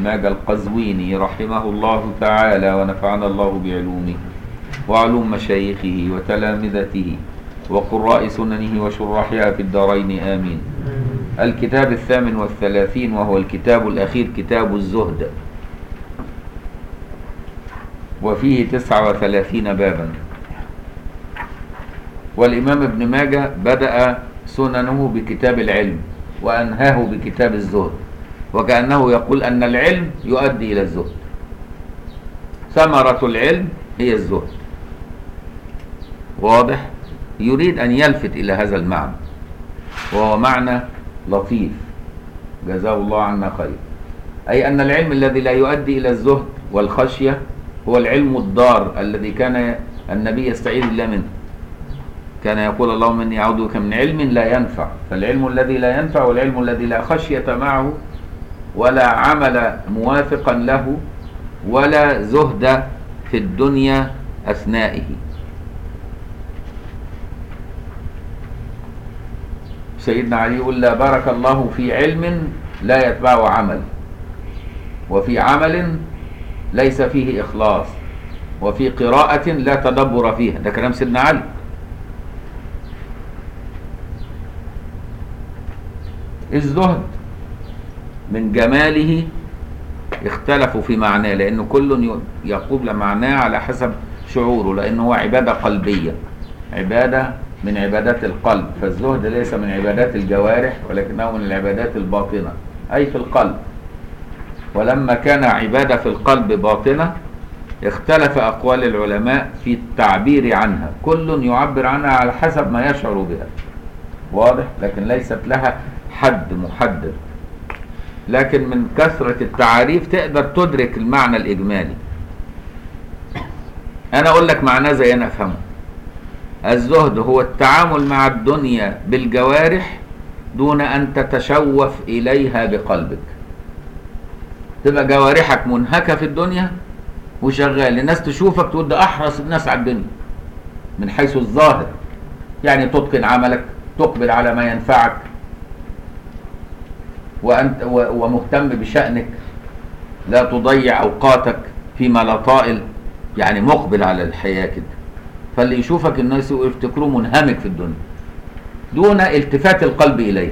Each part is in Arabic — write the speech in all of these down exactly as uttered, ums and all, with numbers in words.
ماجه القزويني رحمه الله تعالى ونفعنا الله بعلومه وعلوم مشايخه وتلامذته وقراء سننه وشراحها في الدارين آمين. الكتاب الثامن والثلاثين وهو الكتاب الأخير كتاب الزهد، وفيه تسعة وثلاثين بابا. والإمام ابن ماجه بدأ سننه بكتاب العلم وأنهاه بكتاب الزهد، وكأنه يقول أن العلم يؤدي إلى الزهد، ثمرة العلم هي الزهد. واضح؟ يريد أن يلفت إلى هذا المعنى، وهو معنى لطيف جزاه الله عنا خير، أي أن العلم الذي لا يؤدي إلى الزهد والخشية هو العلم الضار الذي كان النبي يستعيذ بالله منه، كان يقول اللهم إني أعوذ بك من علم لا ينفع. فالعلم الذي لا ينفع والعلم الذي لا خشية معه ولا عمل موافقا له ولا زهد في الدنيا أثنائه. سيدنا علي يقول لا بارك الله في علم لا يتبعه عمل، وفي عمل ليس فيه إخلاص، وفي قراءة لا تدبر فيها. ده كلام سيدنا علي. الزهد من جماله اختلفوا في معناه، لأنه كل يقول معناه على حسب شعوره، لأنه هو عبادة قلبية، عبادة من عبادات القلب. فالزهد ليس من عبادات الجوارح ولكنه من العبادات الباطنة، أي في القلب. ولما كان عبادة في القلب باطنة اختلف أقوال العلماء في التعبير عنها، كل يعبر عنها على حسب ما يشعر بها. واضح؟ لكن ليست لها حد محدد، لكن من كثرة التعاريف تقدر تدرك المعنى الإجمالي. أنا أقول لك معناه زي أنا أفهمه. الزهد هو التعامل مع الدنيا بالجوارح دون أن تتشوف إليها بقلبك. تبقى جوارحك منهكة في الدنيا وشغال، الناس تشوفك تقول ده أحرص الناس على الدنيا من حيث الظاهر، يعني تتقن عملك، تقبل على ما ينفعك، وأنت ومهتم بشأنك، لا تضيع أوقاتك فيما لا طائل، يعني مقبل على الحياة كده. فاللي يشوفك الناس يفتكروه منهمك في الدنيا دون التفات القلب إليه.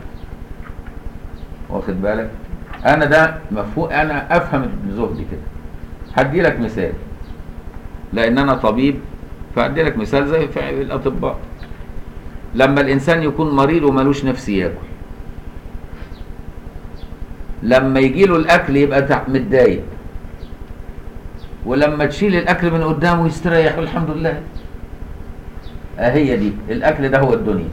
واخد بالك؟ أنا ده مفهوم، أنا أفهم الزهد كده. هدي لك مثال، لأن أنا طبيب فأدي لك مثال زي في الأطباء. لما الإنسان يكون مريض ومالوش نفس ياكل، لما يجيله الأكل يبقى متضايق، ولما تشيل الأكل من قدامه يستريح والحمد لله. أهي دي الأكل ده هو الدنيا.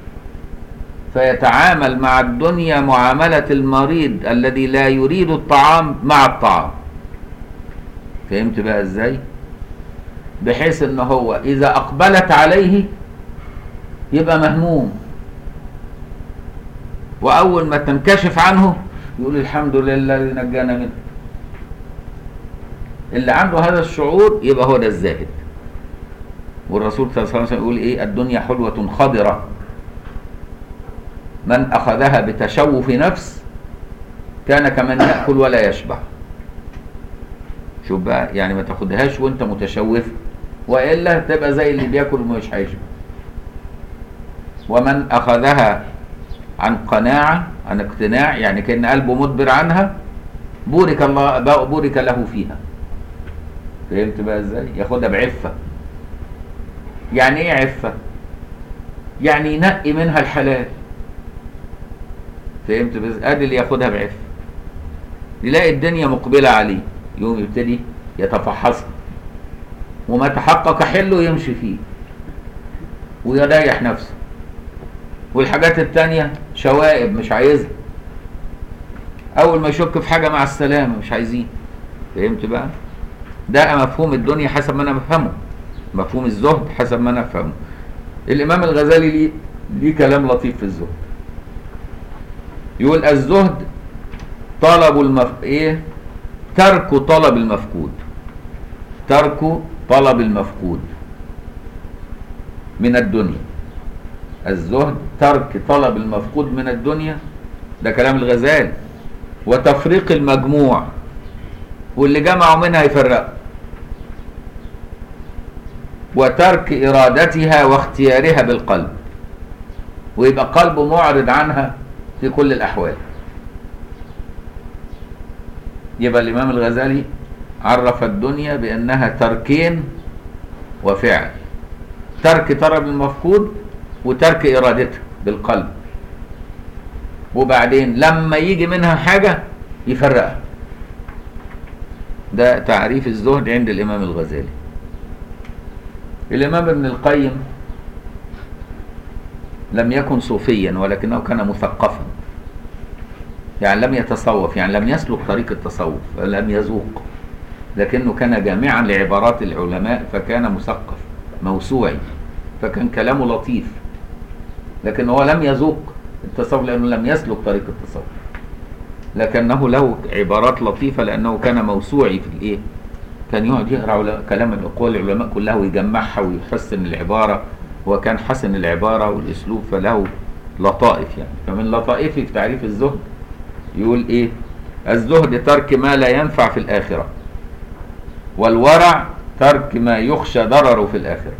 فيتعامل مع الدنيا معاملة المريض الذي لا يريد الطعام مع الطعام. فهمت بقى ازاي؟ بحيث ان هو اذا اقبلت عليه يبقى مهموم، واول ما تنكشف عنه يقول الحمد لله الذي نجانا منه. اللي عنده هذا الشعور يبقى هو ده الزاهد. والرسول صلى الله عليه وسلم يقول ايه؟ الدنيا حلوة خضرة، من اخذها بتشوف نفس كان كمن يأكل ولا يشبع. شوف بقى، يعني ما تاخدهاش وانت متشوف، والا تبقى زي اللي بياكل ومش هيشبع. ومن اخذها عن قناعة، عن اقتناع، يعني كأن قلبه مدبر عنها، بورك الله بورك له فيها. فهمت بقى ازاي؟ ياخدها بعفة. يعني ايه عفة؟ يعني ينقي منها الحلال. فهمت بس؟ ادي اللي ياخدها بعفة، يلاقي الدنيا مقبلة عليه يوم يبتدي يتفحصها، وما تحقق حله يمشي فيه ويريح نفسه، والحاجات التانية شوائب مش عايزها. اول ما يشك في حاجة مع السلامة مش عايزين. فهمت بقى؟ ده مفهوم الدنيا حسب ما انا بفهمه، مفهوم الزهد حسب ما انا بفهمه. الامام الغزالي ليه ليه كلام لطيف في الزهد. يقول الزهد طلب المف... ايه ترك طلب المفقود، ترك طلب المفقود من الدنيا. الزهد ترك طلب المفقود من الدنيا، ده كلام الغزالي. وتفريق المجموع، واللي جمعوا منها يفرقوا، وترك إرادتها واختيارها بالقلب، ويبقى قلبه معرض عنها في كل الأحوال. يبقى الإمام الغزالي عرف الدنيا بأنها تركين وفعل، ترك طلب المفقود وترك إرادتها بالقلب، وبعدين لما يجي منها حاجة يفرقها. ده تعريف الزهد عند الإمام الغزالي. الإمام ابن القيم لم يكن صوفيا ولكنه كان مثقفا، يعني لم يتصوف، يعني لم يسلك طريق التصوف، لم يذوق، لكنه كان جامعا لعبارات العلماء، فكان مثقف موسوعي، فكان كلامه لطيف، لكن هو لم يذوق التصوف لأنه لم يسلك طريق التصوف، لكنه له عبارات لطيفة لأنه كان موسوعي في الإيه؟ كان يقعد يقرأ كلام الأقوال العلماء كلها ويجمعها ويحسن العبارة، وكان حسن العبارة والأسلوب، فله لطائف يعني. فمن لطائفه في تعريف الزهد يقول إيه؟ الزهد ترك ما لا ينفع في الآخرة، والورع ترك ما يخشى ضرره في الآخرة.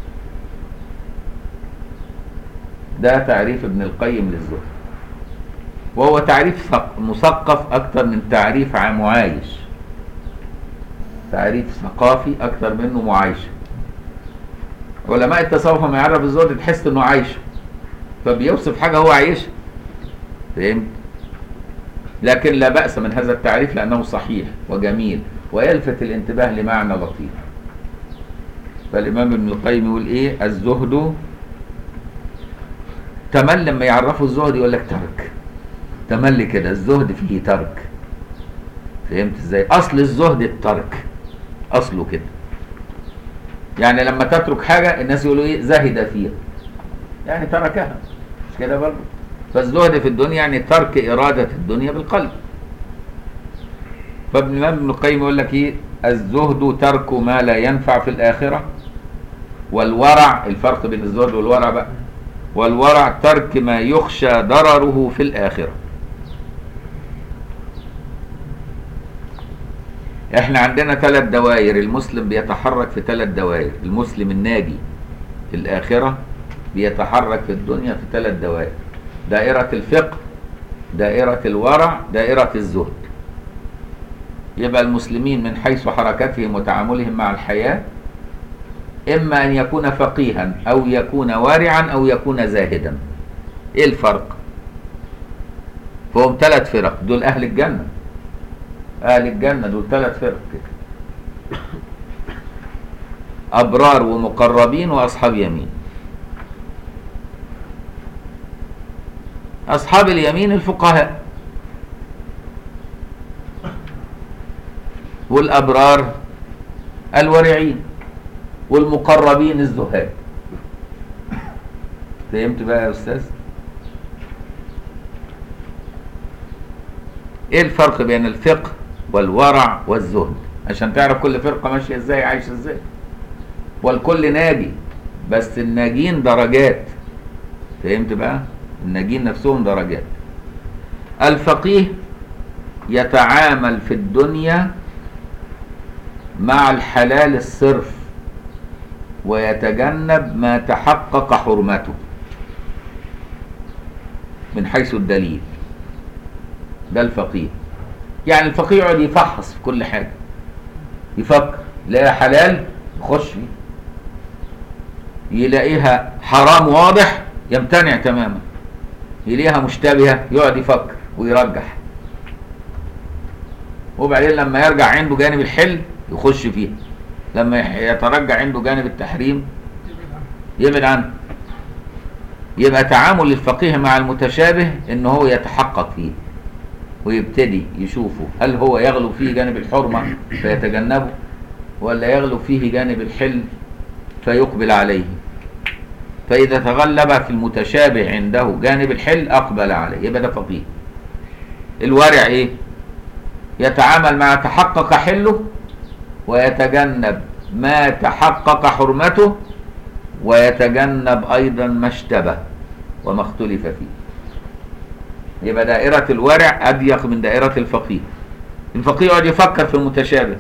ده تعريف ابن القيم للزهد، وهو تعريف مثقف أكثر من تعريف معايش، تعريف ثقافي أكثر منه معايش. علماء التصوف لما يعرف الزهد تحس إنه عايش، فبيوصف حاجة هو عايشها، فهمت؟ لكن لا بأس من هذا التعريف لأنه صحيح وجميل ويلفت الانتباه لمعنى لطيف. فالإمام ابن القيم يقول إيه؟ الزهد تمل، لما يعرفوا الزهد يقول لك ترك، تمل كده، الزهد فيه ترك، فهمت ازاي؟ اصل الزهد الترك، اصله كده، يعني لما تترك حاجه الناس يقولوا ايه؟ زهد فيها، يعني تركها، مش كده برضه؟ فالزهد في الدنيا يعني ترك اراده الدنيا بالقلب. فابن ابن القيم يقول لك ايه؟ الزهد ترك ما لا ينفع في الاخره، والورع، الفرق بين الزهد والورع بقى، والورع ترك ما يخشى ضرره في الآخرة. احنا عندنا ثلاث دوائر، المسلم بيتحرك في ثلاث دوائر، المسلم الناجي في الآخرة بيتحرك في الدنيا في ثلاث دوائر: دائرة الفقه، دائرة الورع، دائرة الزهد. يبقى المسلمين من حيث حركتهم وتعاملهم مع الحياة إما أن يكون فقيها أو يكون وارعا أو يكون زاهدا. إيه الفرق؟ فهم ثلاث فرق، دول أهل الجنة، أهل الجنة دول ثلاث فرق كده: أبرار ومقربين وأصحاب يمين. أصحاب اليمين الفقهاء، والأبرار الورعين، والمقربين الزهاد. فهمت بقى يا أستاذ؟ إيه الفرق بين الفقه والورع والزهد عشان تعرف كل فرقة ماشية إزاي، عايشة إزاي؟ والكل ناجي، بس الناجين درجات، فهمت بقى؟ الناجين نفسهم درجات. الفقيه يتعامل في الدنيا مع الحلال الصرف ويتجنب ما تحقق حرمته من حيث الدليل، ده الفقيه. يعني الفقيه يقعد يفحص في كل حاجة، يفكر، يلاقيها حلال يخش فيه، يلاقيها حرام واضح يمتنع تماما، يلاقيها مشتبهة يقعد يفكر ويرجح، وبعدين لما يرجع عنده جانب الحل يخش فيه، لما يترجع عنده جانب التحريم يبعد عنه. يبقى تعامل الفقيه مع المتشابه ان هو يتحقق فيه ويبتدي يشوفه هل هو يغلب فيه جانب الحرمة فيتجنبه، ولا يغلب فيه جانب الحل فيقبل عليه. فإذا تغلب في المتشابه عنده جانب الحل أقبل عليه، يبقى ده فقيه. الورع إيه؟ يتعامل مع تحقق حله ويتجنب ما تحقق حرمته، ويتجنب أيضا ما اشتبه وما اختلف فيه. يبقى دائرة الورع أضيق من دائرة الفقيه. الفقيه يقعد يفكر في المتشابه،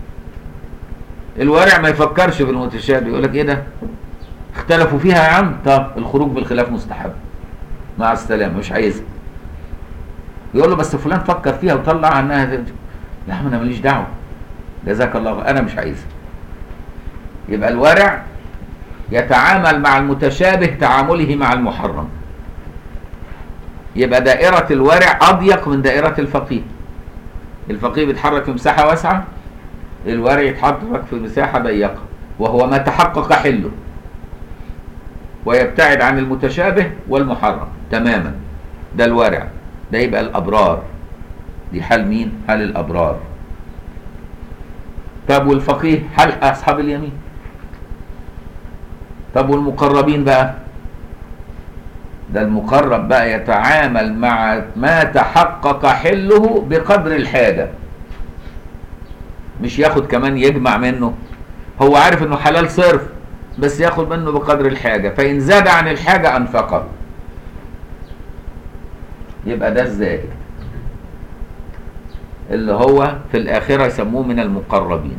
الورع ما يفكرش في المتشابه، يقول لك ايه ده اختلفوا فيها يا عم، طب الخروج بالخلاف مستحب، مع السلامه مش عايزها. يقول له بس فلان فكر فيها وطلع عنها، يا عم انا ماليش دعوه، جزاك الله انا مش عايزها. يبقى الورع يتعامل مع المتشابه تعامله مع المحرم. يبقى دائرة الورع أضيق من دائرة الفقيه. الفقيه بيتحرك في مساحة واسعة، الورع يتحرك في مساحة ضيقة، وهو ما تحقق حله، ويبتعد عن المتشابه والمحرم تماما. ده الورع، ده يبقى الأبرار. دي حال مين؟ حال الأبرار. طب والفقيه حال أصحاب اليمين. طب والمقربين بقى؟ ده المقرب بقى يتعامل مع ما تحقق حله بقدر الحاجة، مش ياخد كمان يجمع منه، هو عارف انه حلال صرف بس ياخد منه بقدر الحاجة، فإن زاد عن الحاجة أنفقه. يبقى ده الزاهد اللي هو في الآخرة يسموه من المقربين.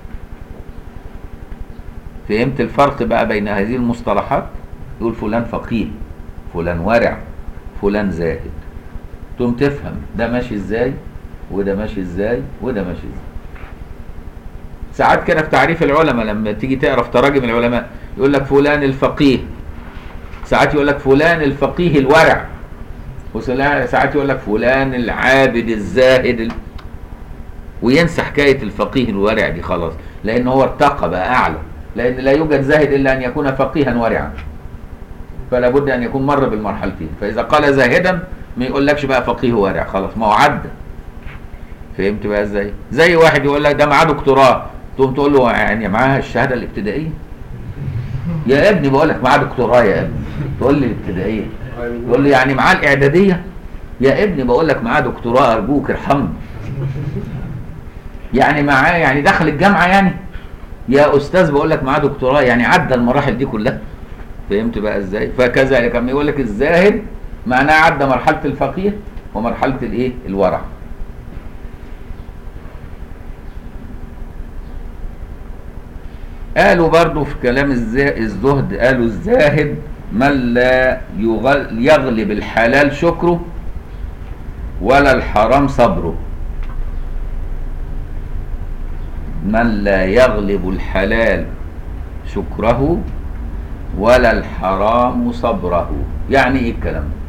فهمت الفرق بقى بين هذه المصطلحات؟ يقول فلان فقيه، فلان ورع، فلان زاهد. تقوم تفهم ده ماشي ازاي وده ماشي ازاي وده ماشي ازاي. ساعات كده في تعريف العلماء لما تيجي تعرف تراجم العلماء يقول لك فلان الفقيه، ساعات يقول لك فلان الفقيه الورع، وساعات يقول لك فلان العابد الزاهد ال... وينسى حكاية الفقيه الورع دي خلاص، لأن هو ارتقى بقى أعلى، لأن لا يوجد زاهد إلا أن يكون فقيها ورعا، فلا بد أن يكون مر بالمرحلتين. فإذا قال زاهدا ما يقولكش بقى فقيه ورع، خلاص ما هو عدى. فهمت بقى ازاي؟ زي واحد يقول لك ده معاه دكتوراه، تقوم تقول له يعني معاه الشهادة الابتدائية؟ يا ابني بقول لك معاه دكتوراه يا ابني، تقول لي الابتدائية؟ تقول لي يعني معاه الإعدادية؟ يا ابني بقول لك معاه دكتوراه أرجوك ارحمني. يعني معاه يعني دخل الجامعة يعني؟ يا أستاذ بقول لك معاه دكتوراه يعني عدى المراحل دي كلها. فهمت بقى ازاي؟ فكذلك لما يقول لك الزاهد معناه عدى مرحلة الفقيه ومرحلة الايه؟ الورع. قالوا برضو في كلام الزهد، قالوا الزاهد من لا يغلب الحلال شكره ولا الحرام صبره. من لا يغلب الحلال شكره ولا الحرام صبره. يعني ايه الكلام ده؟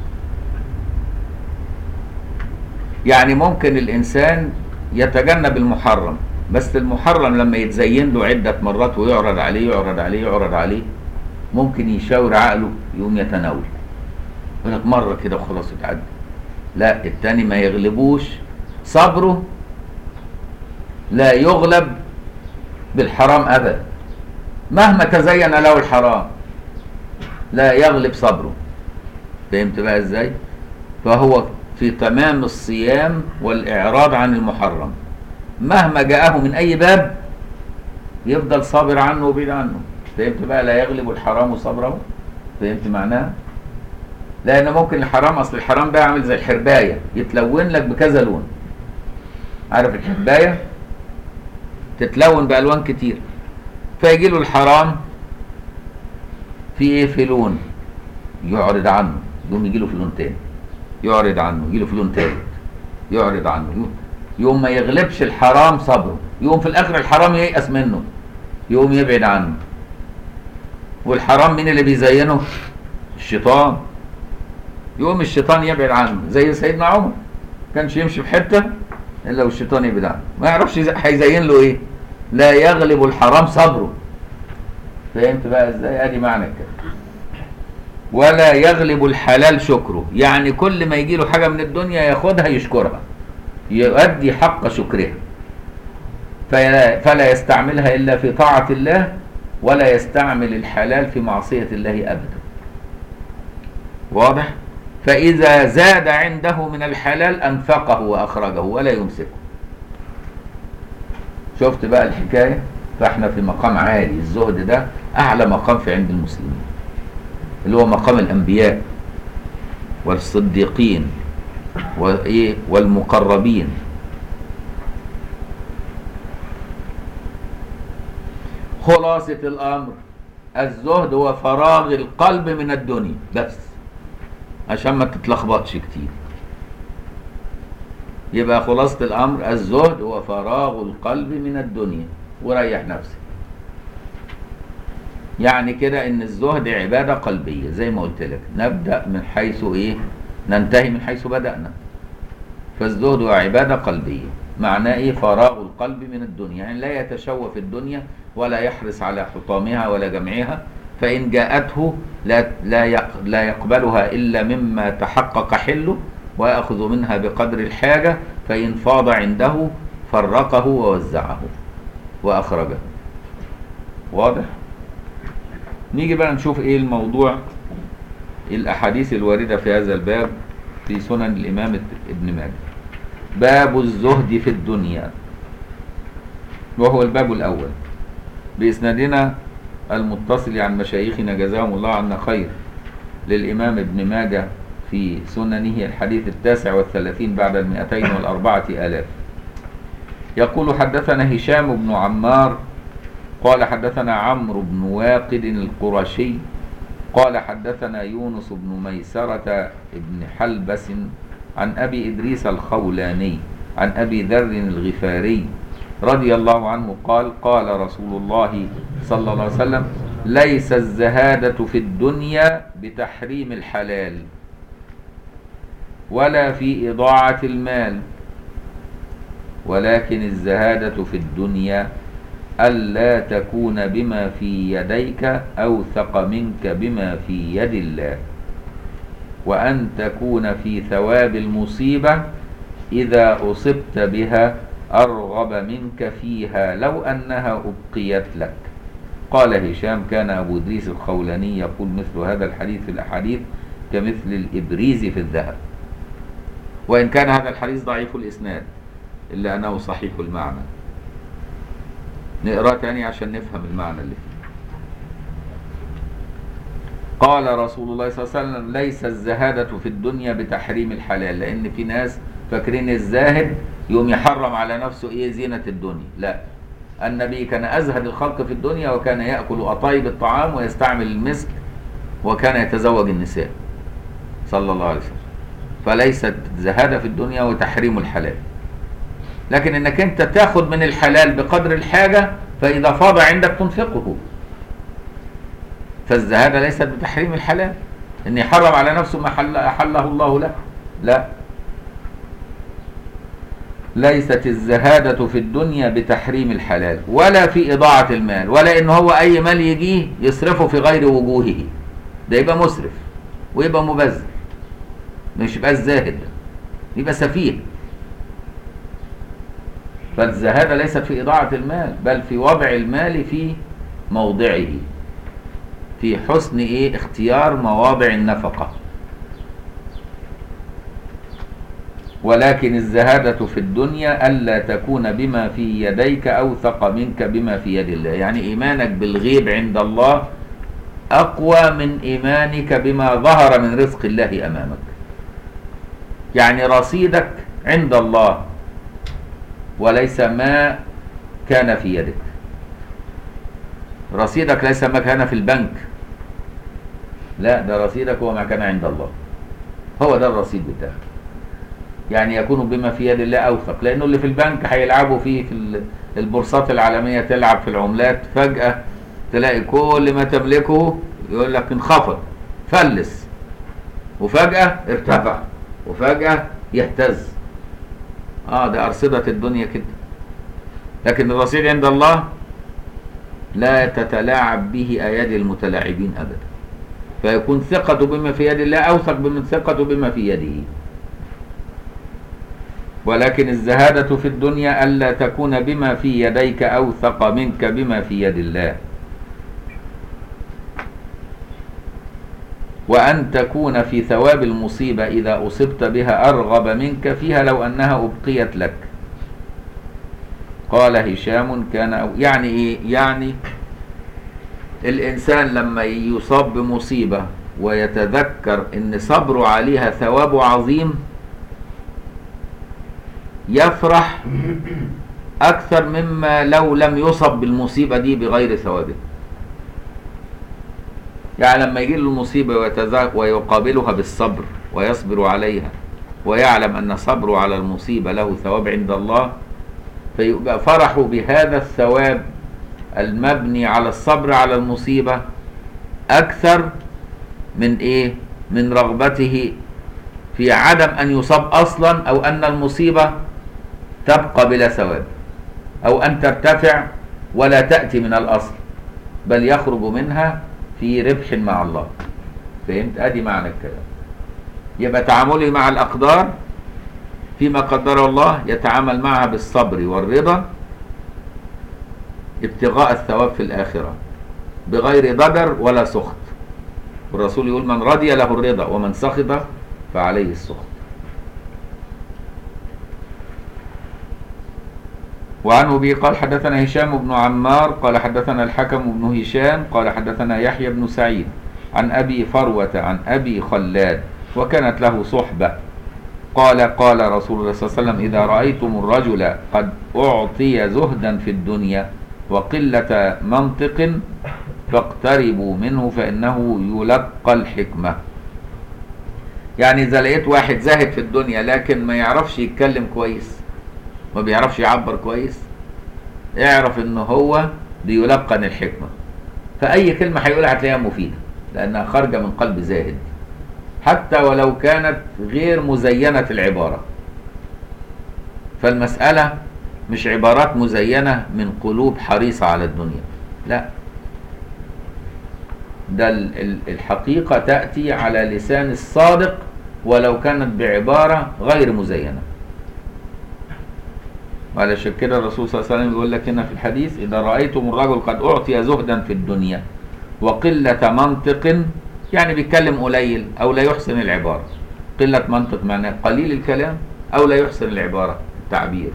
يعني ممكن الانسان يتجنب المحرم، بس المحرم لما يتزين له عدة مرات ويعرض عليه يعرض عليه يعرض عليه ممكن يشاور عقله يقوم يتناول، يقول لك مرة كده وخلاص اتعدى. لا، التاني ما يغلبوش صبره، لا يغلب بالحرام ابدا مهما تزين له الحرام، لا يغلب صبره. فهمت بقى ازاي؟ فهو في تمام الصيام والإعراض عن المحرم، مهما جاءه من أي باب يفضل صابر عنه وبعيد عنه. فهمت بقى؟ لا يغلب الحرام صبره. فهمت معناها؟ لأن ممكن الحرام، أصل الحرام ده عامل زي الحرباية، يتلون لك بكذا لون. عارف الحرباية؟ تتلون بألوان كتير، فيجي له الحرام في ايه؟ في لون يعرض عنه، يقوم يجي له في لون تاني يعرض عنه، يجي له في لون تالت يعرض عنه، يقوم, يقوم ما يغلبش الحرام صبره، يقوم في الاخر الحرام ييأس منه يقوم يبعد عنه. والحرام مين اللي بيزينه؟ الشيطان. يقوم الشيطان يبعد عنه، زي سيدنا عمر كانش يمشي في حته الا والشيطان يبعد عنه، ما يعرفش هيزين له ايه. لا يغلب الحرام صبره. فهمت بقى ازاي؟ ادي معنى كده. ولا يغلب الحلال شكره، يعني كل ما يجي له حاجه من الدنيا ياخدها يشكرها، يؤدي حق شكرها، فلا, فلا يستعملها الا في طاعه الله، ولا يستعمل الحلال في معصيه الله ابدا. واضح؟ فاذا زاد عنده من الحلال انفقه واخرجه ولا يمسكه. شفت بقى الحكايه؟ فاحنا في مقام عالي، الزهد ده اعلى مقام في عند المسلمين، اللي هو مقام الانبياء والصديقين وإيه والمقربين. خلاصة الأمر الزهد هو فراغ القلب من الدنيا بس، عشان ما تتلخبطش كتير. يبقى خلاصة الأمر الزهد هو فراغ القلب من الدنيا وريح نفسك. يعني كده إن الزهد عبادة قلبية زي ما قلت لك، نبدأ من حيث إيه ننتهي من حيث بدأنا. فالزهد هو عبادة قلبية، معناه إيه؟ فراغ القلب من الدنيا، يعني لا يتشوف في الدنيا ولا يحرص على حطامها ولا جمعها، فإن جاءته لا لا لا يقبلها إلا مما تحقق حله ويأخذ منها بقدر الحاجة، فإن فاض عنده فرقه ووزعه وأخرجه. واضح؟ نيجي بقى نشوف إيه الموضوع، الأحاديث الواردة في هذا الباب في سنن الإمام ابن ماجه. باب الزهد في الدنيا، وهو الباب الأول بإسنادنا المتصل عن مشايخنا جزاهم الله عنا خير للإمام ابن ماجه في سننه الحديث التاسع والثلاثين بعد المئتين والأربعة آلاف. يقول حدثنا هشام بن عمار قال حدثنا عمرو بن واقد القرشي قال حدثنا يونس بن ميسرة بن حلبس عن أبي إدريس الخولاني عن أبي ذر الغفاري رضي الله عنه قال قال رسول الله صلى الله عليه وسلم ليس الزهادة في الدنيا بتحريم الحلال ولا في إضاعة المال، ولكن الزهادة في الدنيا ألا تكون بما في يديك أوثق منك بما في يد الله، وأن تكون في ثواب المصيبة إذا أصبت بها أرغب منك فيها لو أنها أبقيت لك. قال هشام كان أبو إدريس الخولاني يقول مثل هذا الحديث في الأحاديث كمثل الإبريز في الذهب، وإن كان هذا الحديث ضعيف الإسناد إلا أنه صحيح المعنى. نقرأ تاني عشان نفهم المعنى اللي فيه. قال رسول الله صلى الله عليه وسلم ليس الزهادة في الدنيا بتحريم الحلال، لأن في ناس فاكرين الزاهد يوم يحرم على نفسه إيه زينة الدنيا. لا، النبي كان أزهد الخلق في الدنيا، وكان يأكل أطايب الطعام ويستعمل المسك، وكان يتزوج النساء صلى الله عليه وسلم. فليست زهادة في الدنيا وتحريم الحلال، لكن انك انت تاخد من الحلال بقدر الحاجة، فاذا فاض عندك تنفقه. فالزهادة ليست بتحريم الحلال، ان يحرم على نفسه ما حل احله الله له، لا. ليست الزهادة في الدنيا بتحريم الحلال ولا في اضاعة المال، ولا ان هو اي مال يجيه يصرفه في غير وجوهه، ده يبقى مسرف ويبقى مبذر، مش يبقى الزاهد، يبقى سفيه. فالزهادة ليست في إضاعة المال، بل في وضع المال في موضعه، في حسن إيه اختيار مواضع النفقة. ولكن الزهادة في الدنيا ألا تكون بما في يديك أوثق منك بما في يد الله، يعني إيمانك بالغيب عند الله أقوى من إيمانك بما ظهر من رزق الله أمامك. يعني رصيدك عند الله وليس ما كان في يدك. رصيدك ليس ما كان في البنك، لا، ده رصيدك هو ما كان عند الله، هو ده الرصيد بتاعك. يعني يكون بما في يد الله أوثق، لأنه اللي في البنك هيلعبوا فيه في البورصات العالمية، تلعب في العملات، فجأة تلاقي كل ما تملكه يقول لك انخفض فلس، وفجأة ارتفع، وفجأة يهتز. اه ده أرصدة الدنيا كده. لكن الرصيد عند الله لا تتلاعب به أيادي المتلاعبين أبدا، فيكون ثقته بما في يد الله أوثق من ثقته بما في يده. ولكن الزهادة في الدنيا ألا تكون بما في يديك أوثق منك بما في يد الله، وأن تكون في ثواب المصيبة إذا أصبت بها أرغب منك فيها لو أنها أبقيت لك. قال هشام كان أو يعني إيه؟ يعني الإنسان لما يصاب بمصيبة ويتذكر إن صبره عليها ثواب عظيم، يفرح أكثر مما لو لم يصب بالمصيبة دي بغير ثوابه. يعني لما يجي له المصيبة ويقابلها بالصبر ويصبر عليها ويعلم أن صبره على المصيبة له ثواب عند الله، فيبقى فرحه بهذا الثواب المبني على الصبر على المصيبة أكثر من إيه؟ من رغبته في عدم أن يصاب أصلا، أو أن المصيبة تبقى بلا ثواب، أو أن ترتفع ولا تأتي من الأصل بل يخرج منها في ربح مع الله. فهمت؟ أدي معنى الكلام. يبقى تعاملي مع الأقدار فيما قدر الله يتعامل معها بالصبر والرضا ابتغاء الثواب في الآخرة بغير ضجر ولا سخط. والرسول يقول من رضي له الرضا ومن سخط فعليه السخط. وعنه به قال حدثنا هشام بن عمار قال حدثنا الحكم بن هشام قال حدثنا يحيى بن سعيد عن أبي فروة عن أبي خلاد وكانت له صحبة قال قال رسول الله صلى الله عليه وسلم إذا رأيتم الرجل قد أعطي زهدا في الدنيا وقلة منطق فاقتربوا منه فإنه يلقى الحكمة. يعني إذا لقيت واحد زاهد في الدنيا لكن ما يعرفش يتكلم كويس، ما بيعرفش يعبر كويس، اعرف إنه هو بيلقن الحكمة، فأي كلمة هيقولها هتلاقيها مفيدة لأنها خارجة من قلب زاهد، حتى ولو كانت غير مزينة العبارة. فالمسألة مش عبارات مزينة من قلوب حريصة على الدنيا، لا، ده الحقيقة تأتي على لسان الصادق ولو كانت بعبارة غير مزينة. وعلشان كده الرسول صلى الله عليه وسلم يقول لك هنا في الحديث إذا رأيتم الرجل قد أعطي زهدا في الدنيا وقلة منطق، يعني بيتكلم قليل أو لا يحسن العبارة. قلة منطق معناه قليل الكلام أو لا يحسن العبارة التعبير.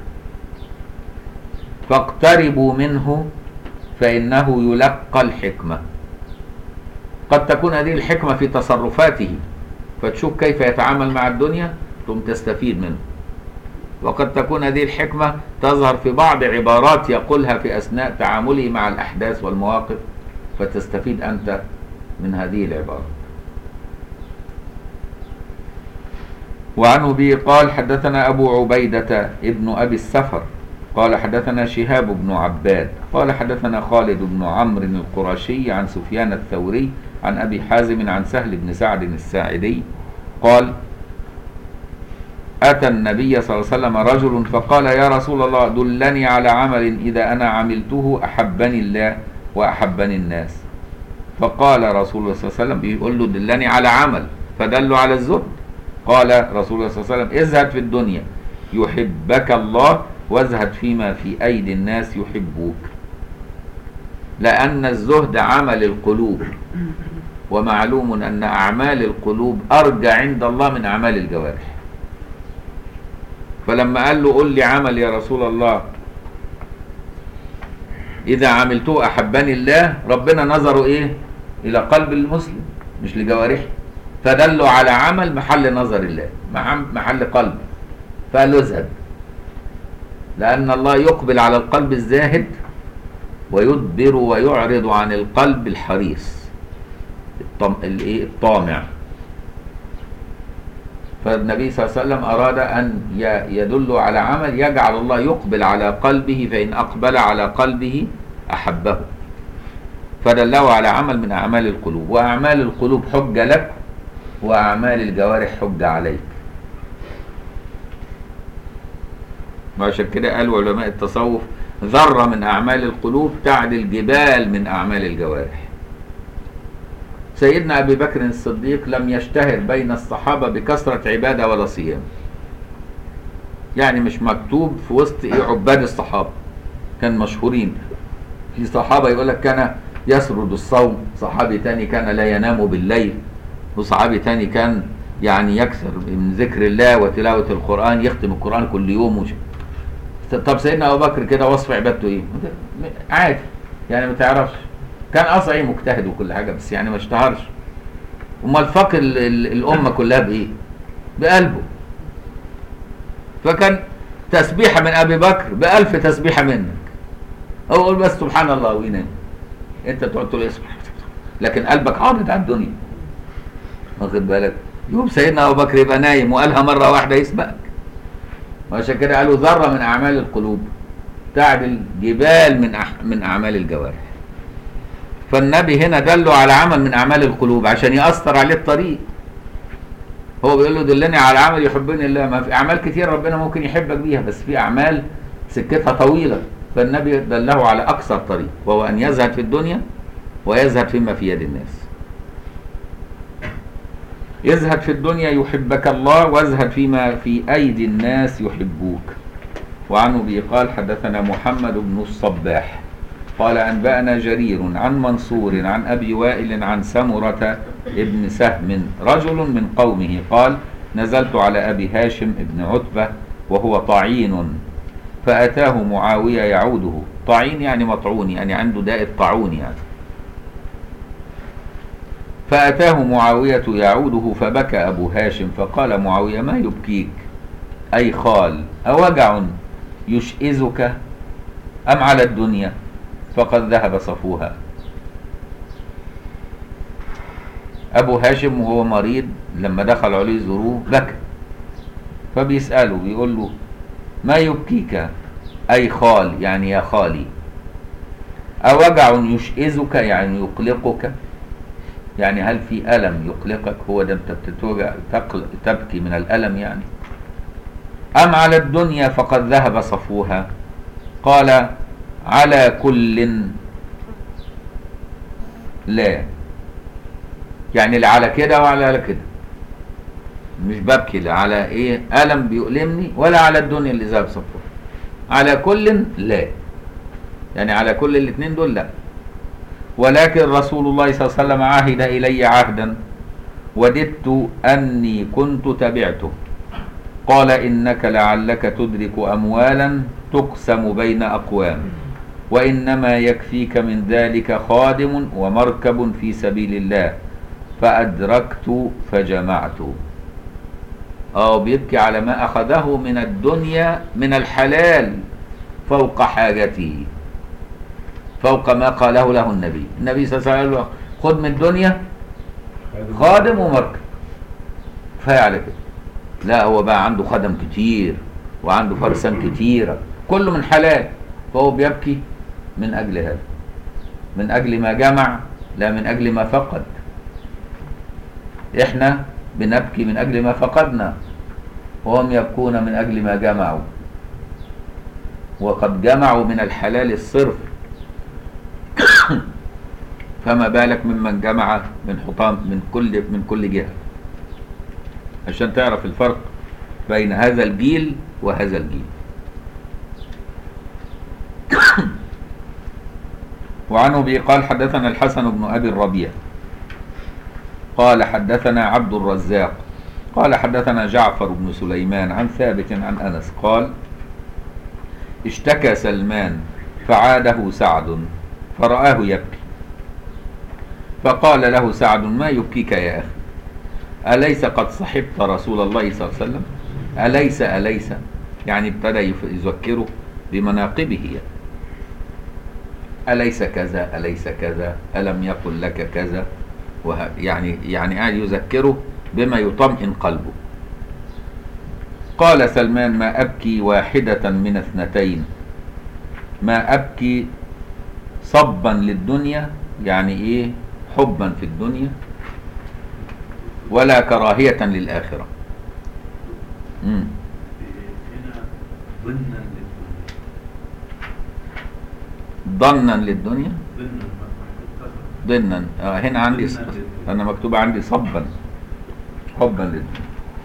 فاقتربوا منه فإنه يلقى الحكمة. قد تكون هذه الحكمة في تصرفاته فتشوف كيف يتعامل مع الدنيا ثم تستفيد منه، وقد تكون هذه الحكمة تظهر في بعض عبارات يقولها في أثناء تعامله مع الأحداث والمواقف فتستفيد أنت من هذه العبارة. وعنه به قال حدثنا أبو عبيدة ابن أبي السفر قال حدثنا شهاب بن عباد قال حدثنا خالد بن عمرو القرشي عن سفيان الثوري عن أبي حازم عن سهل بن سعد الساعدي قال أتى النبي صلى الله عليه وسلم رجل فقال يا رسول الله دلني على عمل إذا أنا عملته أحبني الله وأحبني الناس. فقال رسول الله صلى الله عليه وسلم بيقول له دلني على عمل فدله على الزهد. قال رسول الله صلى الله عليه وسلم ازهد في الدنيا يحبك الله وازهد فيما في أيدي الناس يحبوك. لأن الزهد عمل القلوب، ومعلوم أن أعمال القلوب أرجى عند الله من أعمال الجوارح. فلما قال له قل لي عمل يا رسول الله إذا عملته أحبني الله، ربنا نظره إيه؟ إلى قلب المسلم مش لجوارحه، فدله على عمل محل نظر الله محل قلب، فقال له اذهب، لأن الله يقبل على القلب الزاهد ويدبر ويعرض عن القلب الحريص الطامع. فالنبي صلى الله عليه وسلم أراد أن يدل على عمل يجعل الله يقبل على قلبه، فإن أقبل على قلبه أحبه، فدله على عمل من أعمال القلوب. وأعمال القلوب حجة لك وأعمال الجوارح حجة عليك. وعشان كده قال علماء التصوف ذرة من أعمال القلوب تعدل جبال من أعمال الجوارح. سيدنا أبي بكر الصديق لم يشتهر بين الصحابة بكثرة عبادة ولا صيام، يعني مش مكتوب في وسط عباد الصحابة، كان مشهورين. في صحابة يقول لك كان يسرد الصوم، صحابي تاني كان لا ينام بالليل، وصحابي تاني كان يعني يكثر من ذكر الله وتلاوة القرآن، يختم القرآن كل يوم وش. طب سيدنا أبو بكر كده وصف عبادته إيه؟ عادي يعني ما تعرفش، كان أصعي مجتهد وكل حاجة بس يعني ما اشتهرش. امال فاق الأمة كلها بإيه؟ بقلبه. فكان تسبيحة من أبي بكر بألف تسبيحة منك. هو يقول بس سبحان الله وينام، أنت تقعد تقول اسمع، لكن قلبك عارض على الدنيا، واخد بالك؟ يوم سيدنا أبو بكر يبقى نايم وقالها مرة واحدة يسبقك. وعشان كده قالوا ذرة من أعمال القلوب تعدل جبال من أح من أعمال الجوارح. فالنبي هنا دله على عمل من أعمال القلوب عشان يأثر عليه الطريق. هو بيقول له دلني على عمل يحبني الله. ما في أعمال كتير ربنا ممكن يحبك بيها، بس في أعمال سكتها طويلة. فالنبي دله على أقصر طريق، وهو أن يزهد في الدنيا ويزهد فيما في يد الناس. يزهد في الدنيا يحبك الله، وازهد فيما في أيدي الناس يحبوك. وعنه به قال حدثنا محمد بن الصباح قال أنبأنا جرير عن منصور عن أبي وائل عن سمرة ابن سهم رجل من قومه قال نزلت على أبي هاشم ابن عتبة وهو طعين فأتاه معاوية يعوده. طعين يعني مطعون، يعني عنده داء الطاعون يعني. فأتاه معاوية يعوده فبكى أبو هاشم فقال معاوية ما يبكيك أي خال، أوجع يشئزك أم على الدنيا فقد ذهب صفوها. أبو هاشم وهو مريض لما دخل عليه يزوروه بكى، فبيسأله بيقول له ما يبكيك أي خال، يعني يا خالي. أوجع يشئزك يعني يقلقك، يعني هل في ألم يقلقك؟ هو ده انت بتتوجع تبكي من الألم يعني. أم على الدنيا فقد ذهب صفوها. قال على كل لا، يعني لا على كده ولا على كده، مش ببكي لا على ايه ألم بيؤلمني ولا على الدنيا اللي ذهب صفوها. على كل لا، يعني على كل الاثنين دول لا. ولكن رسول الله صلى الله عليه وسلم عهد إلي عهدا وددت أني كنت تبعته. قال إنك لعلك تدرك أموالا تقسم بين أقوام، وإنما يكفيك من ذلك خادم ومركب في سبيل الله، فأدركت فجمعت. أو بيبكي على ما أخذه من الدنيا من الحلال فوق حاجته، فوق ما قاله له النبي. النبي صلى الله عليه وسلم خذ من الدنيا خادم ومركب، كفاية على كده. لا، هو بقى عنده خدم كتير وعنده فرسان كتيرة كله من حلال، فهو بيبكي من أجل هذا، من أجل ما جمع لا من أجل ما فقد. إحنا بنبكي من أجل ما فقدنا، وهم يبكون من أجل ما جمعوا، وقد جمعوا من الحلال الصرف. فما بالك ممن جمع من حطام من كل من كل جهة، عشان تعرف الفرق بين هذا الجيل وهذا الجيل. وعنه به قال حدثنا الحسن بن أبي الربيع قال حدثنا عبد الرزاق قال حدثنا جعفر بن سليمان عن ثابت عن أنس قال اشتكى سلمان فعاده سعد فرآه يبكي، فقال له سعد ما يبكيك يا أخي، أليس قد صحبت رسول الله صلى الله عليه وسلم؟ أليس أليس يعني ابتدى يذكره بمناقبه يعني. أليس كذا أليس كذا ألم يقل لك كذا، يعني يعني قاعد يذكره بما يطمئن قلبه. قال سلمان ما أبكي واحدة من اثنتين، ما أبكي صبا للدنيا يعني إيه حبا في الدنيا، ولا كراهية للآخرة. مم. ضنا للدنيا ضنا آه هنا عندي ص... أنا مكتوب عندي صبا حبا للدنيا،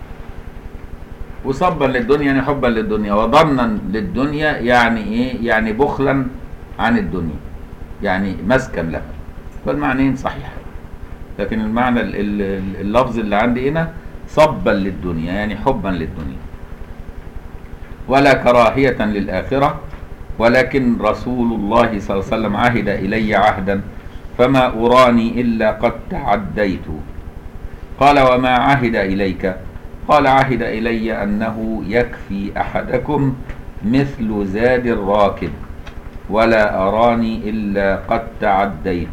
وصبا للدنيا يعني حبا للدنيا، وضنا للدنيا يعني إيه يعني بخلا عن الدنيا يعني مسكا لها. فالمعنيين صحيح، لكن المعنى اللفظ اللي عندي هنا صبا للدنيا يعني حبا للدنيا، ولا كراهية للآخرة. ولكن رسول الله صلى الله عليه وسلم عهد إلي عهدا فما أراني إلا قد تعديت. قال وما عهد إليك؟ قال عهد إلي أنه يكفي أحدكم مثل زاد الراكب ولا أراني إلا قد تعديت.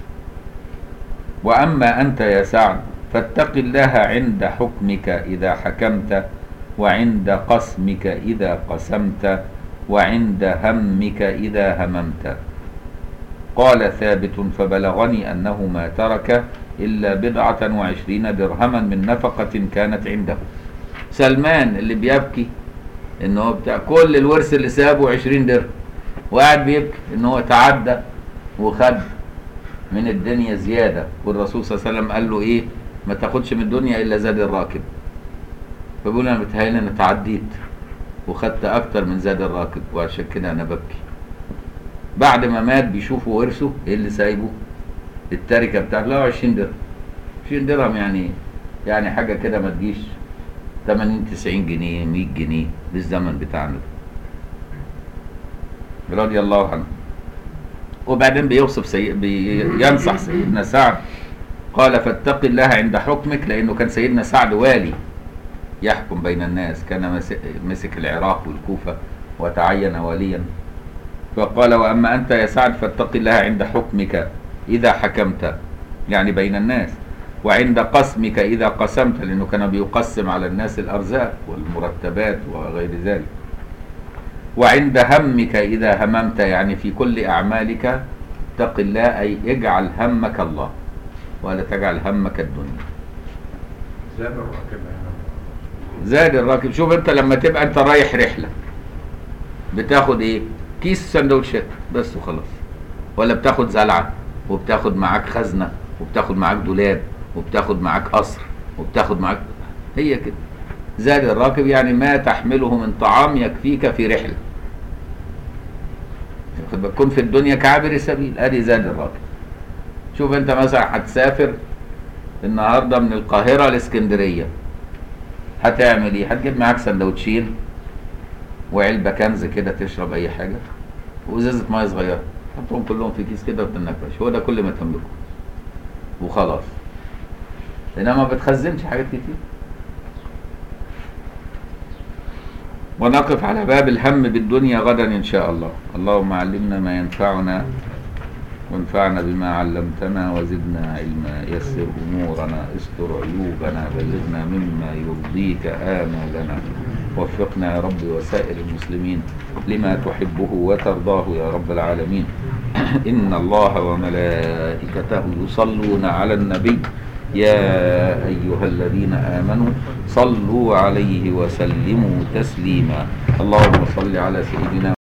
وأما أنت يا سعد فاتق الله عند حكمك إذا حكمت، وعند قسمك إذا قسمت، وعند همك إذا هممت. قال ثابت فبلغني أنه ما ترك إلا بضعة وعشرين درهما من نفقة كانت عنده. سلمان اللي بيبكي إنه بتاع كل الورث اللي سابه عشرين درهم، وقاعد بيبكي إنه تعدى وخد من الدنيا زيادة، والرسول صلى الله عليه وسلم قال له إيه؟ ما تاخدش من الدنيا إلا زاد الراكب. فبيقول أنا بتهيألي أنا تعديت وخدت أكتر من زاد الراكب، وعشان كده أنا ببكي. بعد ما مات بيشوفوا ورثه إيه اللي سايبه؟ التركة بتاعته له عشرين درهم. عشرين درهم يعني يعني حاجة كده ما تجيش ثمانين تسعين جنيه مية جنيه بالزمن بتاعنا رضي الله عنه. وبعدين بيوصف سي... بينصح سيدنا سعد، قال فاتق الله عند حكمك، لأنه كان سيدنا سعد والي يحكم بين الناس، كان مسك العراق والكوفة وتعين واليا. فقال وأما أنت يا سعد فاتق الله عند حكمك إذا حكمت، يعني بين الناس، وعند قسمك إذا قسمت، لأنه كان بيقسم على الناس الأرزاق والمرتبات وغير ذلك. وعند همك إذا هممت، يعني في كل أعمالك اتق الله، أي اجعل همك الله ولا تجعل همك الدنيا. زاد الراكب زاد الراكب. شوف انت لما تبقى انت رايح رحلة بتاخد ايه؟ كيس سندوتشات بس وخلاص، ولا بتاخد زلعة وبتاخد معاك خزنة وبتاخد معاك دولاب وبتاخد معاك قصر وبتاخد معاك، هي كده. زاد الراكب يعني ما تحمله من طعام يكفيك في رحلة. كن في الدنيا كعابر سبيل، ادي زاد الراكب. شوف انت مثلا هتسافر النهارده من القاهرة لاسكندرية، هتعمل ايه؟ هتجيب معاك سندوتشين وعلبة كنز كده تشرب اي حاجة وازازة مية صغيرة، حطهم كلهم في كيس كده وتنكش، هو ده كل ما تملكه وخلاص. انما ما بتخزنش حاجات كتير. ونقف على باب الهم بالدنيا غدا إن شاء الله. اللهم علمنا ما ينفعنا وانفعنا بما علمتنا وزدنا علما، يسر أمورنا، استر عيوبنا، بلغنا مما يرضيك آمالنا، وفقنا يا رب وسائر المسلمين لما تحبه وترضاه يا رب العالمين. إن الله وملائكته يصلون على النبي يا أيها الذين آمنوا صلوا عليه وسلموا تسليما. اللهم صل على سيدنا